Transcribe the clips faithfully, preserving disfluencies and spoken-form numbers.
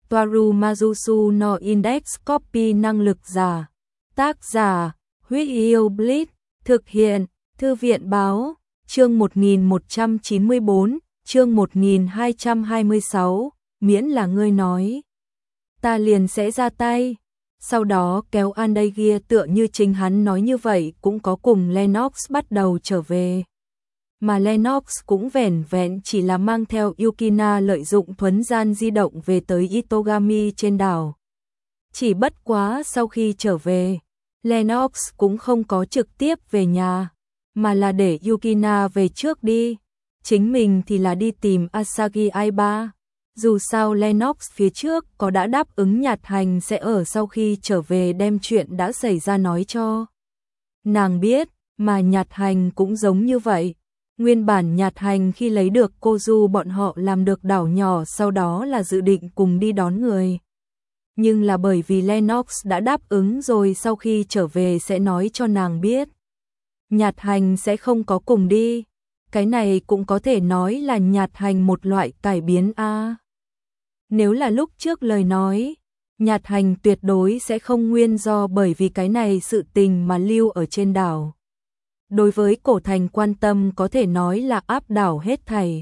Toaru Majusu no Index Copy năng lực giả. Tác giả, Huyết Yêu Blitz, thực hiện, Thư viện báo, chương một nghìn một trăm chín mươi tư, chương một nghìn hai trăm hai mươi sáu, miễn là ngươi nói. Ta liền sẽ ra tay. Sau đó kéo Andagia tựa như chính hắn nói như vậy cũng có cùng Lennox bắt đầu trở về. Mà Lennox cũng vẻn vẹn chỉ là mang theo Yukina lợi dụng thuấn gian di động về tới Itogami trên đảo. Chỉ bất quá sau khi trở về, Lennox cũng không có trực tiếp về nhà, mà là để Yukina về trước đi. Chính mình thì là đi tìm Asagi Aiba. Dù sao Lennox phía trước có đã đáp ứng Nhạt Hành sẽ ở sau khi trở về đem chuyện đã xảy ra nói cho nàng biết, mà Nhạt Hành cũng giống như vậy. Nguyên bản Nhạt Hành khi lấy được Kozu bọn họ làm được đảo nhỏ sau đó là dự định cùng đi đón người. Nhưng là bởi vì Lennox đã đáp ứng rồi sau khi trở về sẽ nói cho nàng biết. Nhạt Hành sẽ không có cùng đi. Cái này cũng có thể nói là Nhạt Hành một loại cải biến a. Nếu là lúc trước lời nói, Nhạt Hành tuyệt đối sẽ không nguyên do bởi vì cái này sự tình mà lưu ở trên đảo. Đối với cổ thành quan tâm có thể nói là áp đảo hết thảy.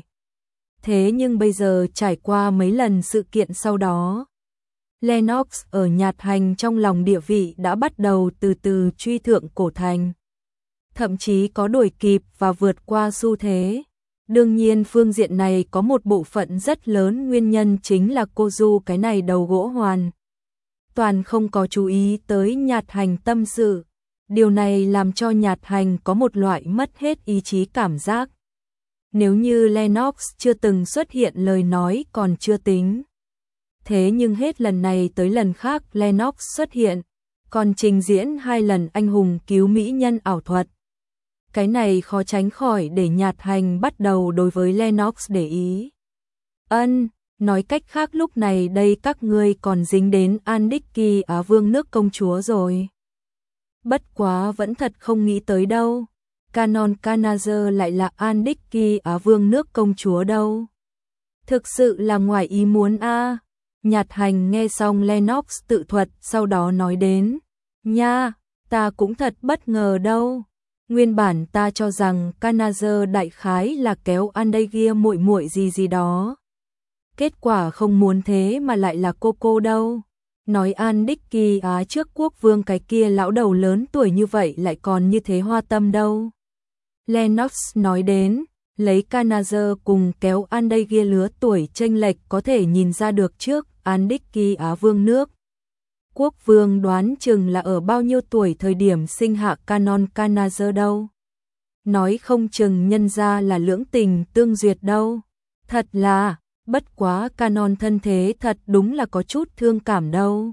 Thế nhưng bây giờ trải qua mấy lần sự kiện sau đó, Lennox ở Nhạt Hành trong lòng địa vị đã bắt đầu từ từ truy thượng cổ thành. Thậm chí có đuổi kịp và vượt qua xu thế. Đương nhiên phương diện này có một bộ phận rất lớn nguyên nhân chính là Kozu cái này đầu gỗ hoàn. Toàn không có chú ý tới Nhạt Hành tâm sự. Điều này làm cho Nhạt Hành có một loại mất hết ý chí cảm giác. Nếu như Lennox chưa từng xuất hiện lời nói còn chưa tính. Thế nhưng hết lần này tới lần khác Lennox xuất hiện, còn trình diễn hai lần anh hùng cứu mỹ nhân ảo thuật. Cái này khó tránh khỏi để Nhạt Hành bắt đầu đối với Lennox để ý. Ân, nói cách khác lúc này đây các ngươi còn dính đến Andiki Á Vương nước công chúa rồi. Bất quá vẫn thật không nghĩ tới đâu. Canon Kanazer lại là Andiki Á Vương nước công chúa đâu. Thực sự là ngoài ý muốn a. À. Nhạt Hành nghe xong Lennox tự thuật sau đó nói đến. Nha, ta cũng thật bất ngờ đâu. Nguyên bản ta cho rằng Kanazer đại khái là kéo Andagia muội muội gì gì đó. Kết quả không muốn thế mà lại là cô cô đâu. Nói Andiki Á trước quốc vương cái kia lão đầu lớn tuổi như vậy lại còn như thế hoa tâm đâu. Lennox nói đến, lấy Kanazer cùng kéo Andagia lứa tuổi chênh lệch có thể nhìn ra được trước Andiki Á vương nước. Quốc vương đoán chừng là ở bao nhiêu tuổi thời điểm sinh hạ Canon Kanazer đâu. Nói không chừng nhân ra là lưỡng tình tương duyệt đâu. Thật là, bất quá Canon thân thế thật đúng là có chút thương cảm đâu.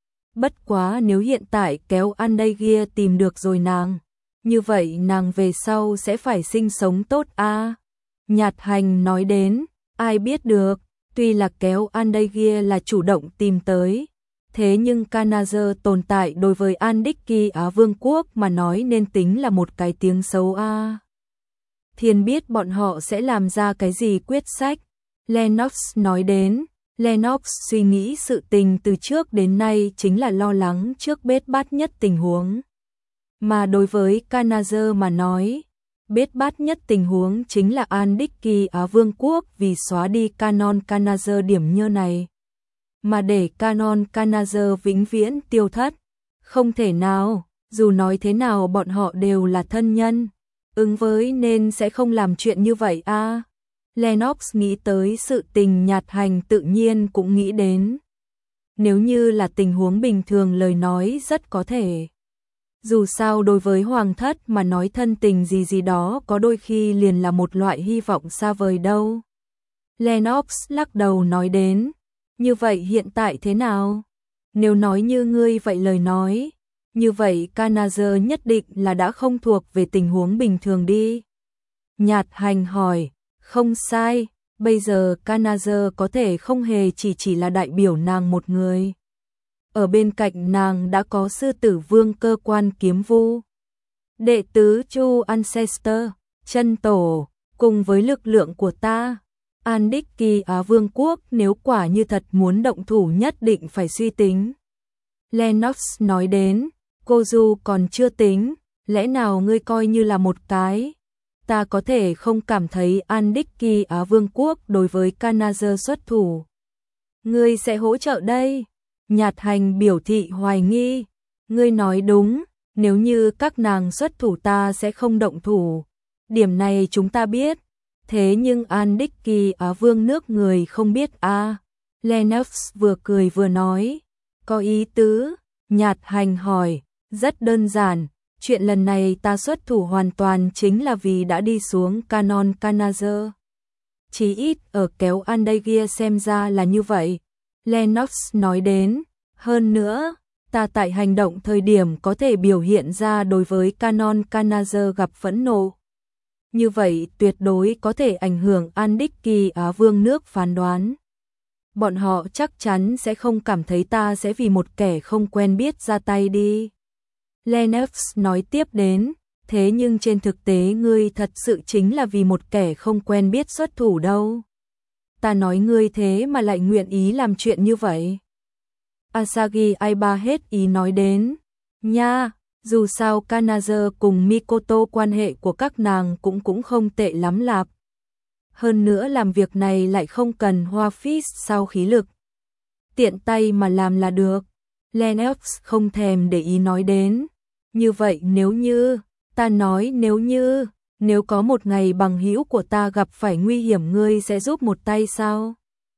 Bất quá nếu hiện tại kéo Andagia tìm được rồi nàng, như vậy nàng về sau sẽ phải sinh sống tốt a. À. Nhạt Hành nói đến, ai biết được, tuy là kéo Andagia là chủ động tìm tới. Thế nhưng Kanazer tồn tại đối với Andiki Á Vương quốc mà nói nên tính là một cái tiếng xấu a. À. Thiên biết bọn họ sẽ làm ra cái gì quyết sách. Lennox nói đến, Lennox suy nghĩ sự tình từ trước đến nay chính là lo lắng trước bết bát nhất tình huống. Mà đối với Kanazer mà nói, bết bát nhất tình huống chính là Andiki Á Vương quốc vì xóa đi Canon Kanazer điểm như này. Mà để Canon Kanazer vĩnh viễn tiêu thất, không thể nào, dù nói thế nào bọn họ đều là thân nhân, ứng với nên sẽ không làm chuyện như vậy a. À. Lennox nghĩ tới sự tình Nhạt Hành tự nhiên cũng nghĩ đến. Nếu như là tình huống bình thường lời nói rất có thể. Dù sao đối với hoàng thất mà nói thân tình gì gì đó có đôi khi liền là một loại hy vọng xa vời đâu. Lennox lắc đầu nói đến. Như vậy hiện tại thế nào? Nếu nói như ngươi vậy lời nói, như vậy Kanazer nhất định là đã không thuộc về tình huống bình thường đi. Nhạt Hành hỏi, không sai, bây giờ Kanazer có thể không hề chỉ chỉ là đại biểu nàng một người. Ở bên cạnh nàng đã có sư tử vương cơ quan kiếm vu. Đệ tứ Chu Ancestor, chân tổ, cùng với lực lượng của ta. An Đích Kỳ Á Vương quốc nếu quả như thật muốn động thủ nhất định phải suy tính. Lennox nói đến, cô Du còn chưa tính, lẽ nào ngươi coi như là một cái. Ta có thể không cảm thấy An Đích Kỳ Á Vương quốc đối với Kanazer xuất thủ. Ngươi sẽ hỗ trợ đây. Nhạt Hành biểu thị hoài nghi. Ngươi nói đúng, nếu như các nàng xuất thủ ta sẽ không động thủ. Điểm này chúng ta biết. Thế nhưng An Đích Kỳ Á Vương nước người không biết a. À. Lennox vừa cười vừa nói. Có ý tứ. Nhạt Hành hỏi. Rất đơn giản. Chuyện lần này ta xuất thủ hoàn toàn chính là vì đã đi xuống Canon Kanazer. Chí ít ở kéo Andagia xem ra là như vậy. Lennox nói đến. Hơn nữa, ta tại hành động thời điểm có thể biểu hiện ra đối với Canon Kanazer gặp phẫn nộ. Như vậy tuyệt đối có thể ảnh hưởng An Đích Kỳ Á Vương nước phán đoán. Bọn họ chắc chắn sẽ không cảm thấy ta sẽ vì một kẻ không quen biết ra tay đi. Lennox nói tiếp đến, thế nhưng trên thực tế ngươi thật sự chính là vì một kẻ không quen biết xuất thủ đâu. Ta nói ngươi thế mà lại nguyện ý làm chuyện như vậy. Asagi Aiba hết ý nói đến, nha, dù sao Kanazer cùng Mikoto quan hệ của các nàng cũng cũng không tệ lắm lạp. Hơn nữa làm việc này lại không cần hoa phí sao khí lực. Tiện tay mà làm là được. Lennox không thèm để ý nói đến. Như vậy nếu như, ta nói nếu như, nếu có một ngày bằng hữu của ta gặp phải nguy hiểm ngươi sẽ giúp một tay sao?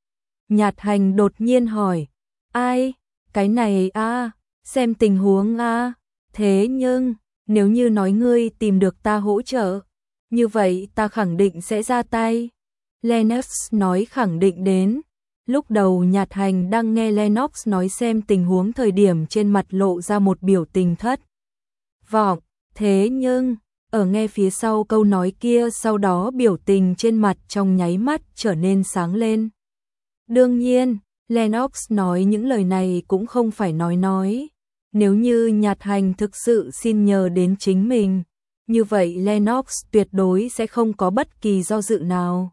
Nhạt Hành đột nhiên hỏi. Ai? Cái này a, à, xem tình huống a. À. Thế nhưng, nếu như nói ngươi tìm được ta hỗ trợ, như vậy ta khẳng định sẽ ra tay. Lennox nói khẳng định đến. Lúc đầu Nhạt Hành đang nghe Lennox nói xem tình huống thời điểm trên mặt lộ ra một biểu tình thất vọng. Thế nhưng, ở nghe phía sau câu nói kia sau đó biểu tình trên mặt trong nháy mắt trở nên sáng lên. Đương nhiên, Lennox nói những lời này cũng không phải nói nói. Nếu như Nhạt Hành thực sự xin nhờ đến chính mình, như vậy Lennox tuyệt đối sẽ không có bất kỳ do dự nào.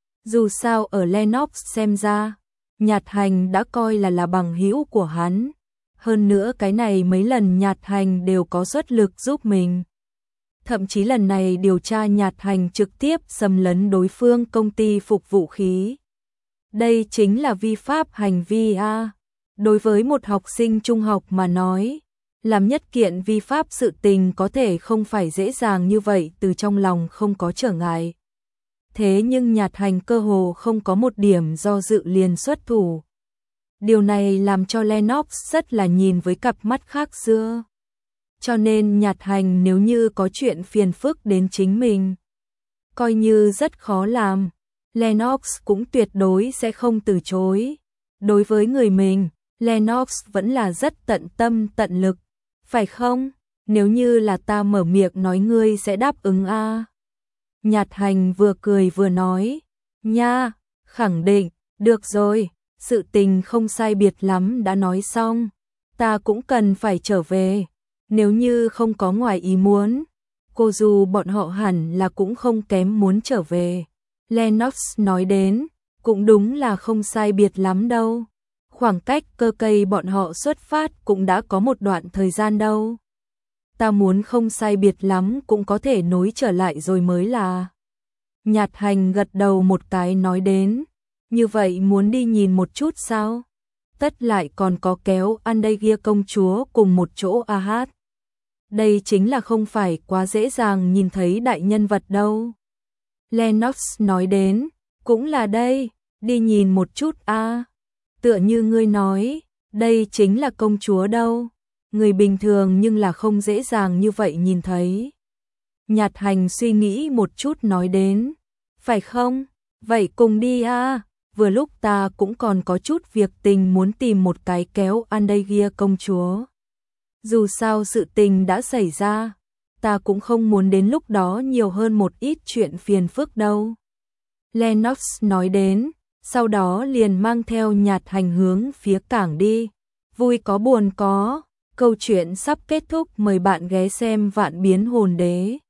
Dù sao ở Lennox xem ra, Nhạt Hành đã coi là là bằng hữu của hắn. Hơn nữa cái này mấy lần Nhạt Hành đều có xuất lực giúp mình. Thậm chí lần này điều tra Nhạt Hành trực tiếp xâm lấn đối phương công ty phục vũ khí. Đây chính là vi pháp hành vi a. À. Đối với một học sinh trung học mà nói, làm nhất kiện vi pháp sự tình có thể không phải dễ dàng như vậy từ trong lòng không có trở ngại. Thế nhưng Nhạt Hành cơ hồ không có một điểm do dự liền xuất thủ. Điều này làm cho Lennox rất là nhìn với cặp mắt khác xưa. Cho nên Nhạt Hành nếu như có chuyện phiền phức đến chính mình, coi như rất khó làm, Lennox cũng tuyệt đối sẽ không từ chối. Đối với người mình, Lennox vẫn là rất tận tâm tận lực, phải không? Nếu như là ta mở miệng nói ngươi sẽ đáp ứng a. À. Nhạt Hành vừa cười vừa nói, nha, khẳng định, được rồi, sự tình không sai biệt lắm đã nói xong, ta cũng cần phải trở về, nếu như không có ngoài ý muốn, cô dù bọn họ hẳn là cũng không kém muốn trở về. Lennox nói đến, cũng đúng là không sai biệt lắm đâu, khoảng cách cơ cây bọn họ xuất phát cũng đã có một đoạn thời gian đâu. Ta muốn không sai biệt lắm cũng có thể nối trở lại rồi mới là. Nhạt Hành gật đầu một cái nói đến, như vậy muốn đi nhìn một chút sao? Tất lại còn có kéo Andagia công chúa cùng một chỗ a hát. Đây chính là không phải quá dễ dàng nhìn thấy đại nhân vật đâu. Lennox nói đến, cũng là đây, đi nhìn một chút a. À. Tựa như ngươi nói, đây chính là công chúa đâu. Người bình thường nhưng là không dễ dàng như vậy nhìn thấy. Nhạt Hành suy nghĩ một chút nói đến, phải không? Vậy cùng đi a. À. Vừa lúc ta cũng còn có chút việc tình muốn tìm một cái kéo Andagia công chúa. Dù sao sự tình đã xảy ra, ta cũng không muốn đến lúc đó nhiều hơn một ít chuyện phiền phức đâu. Lennox nói đến, sau đó liền mang theo Nhạt Hành hướng phía cảng đi. Vui có buồn có, câu chuyện sắp kết thúc, mời bạn ghé xem Vạn Biến Hồn Đế.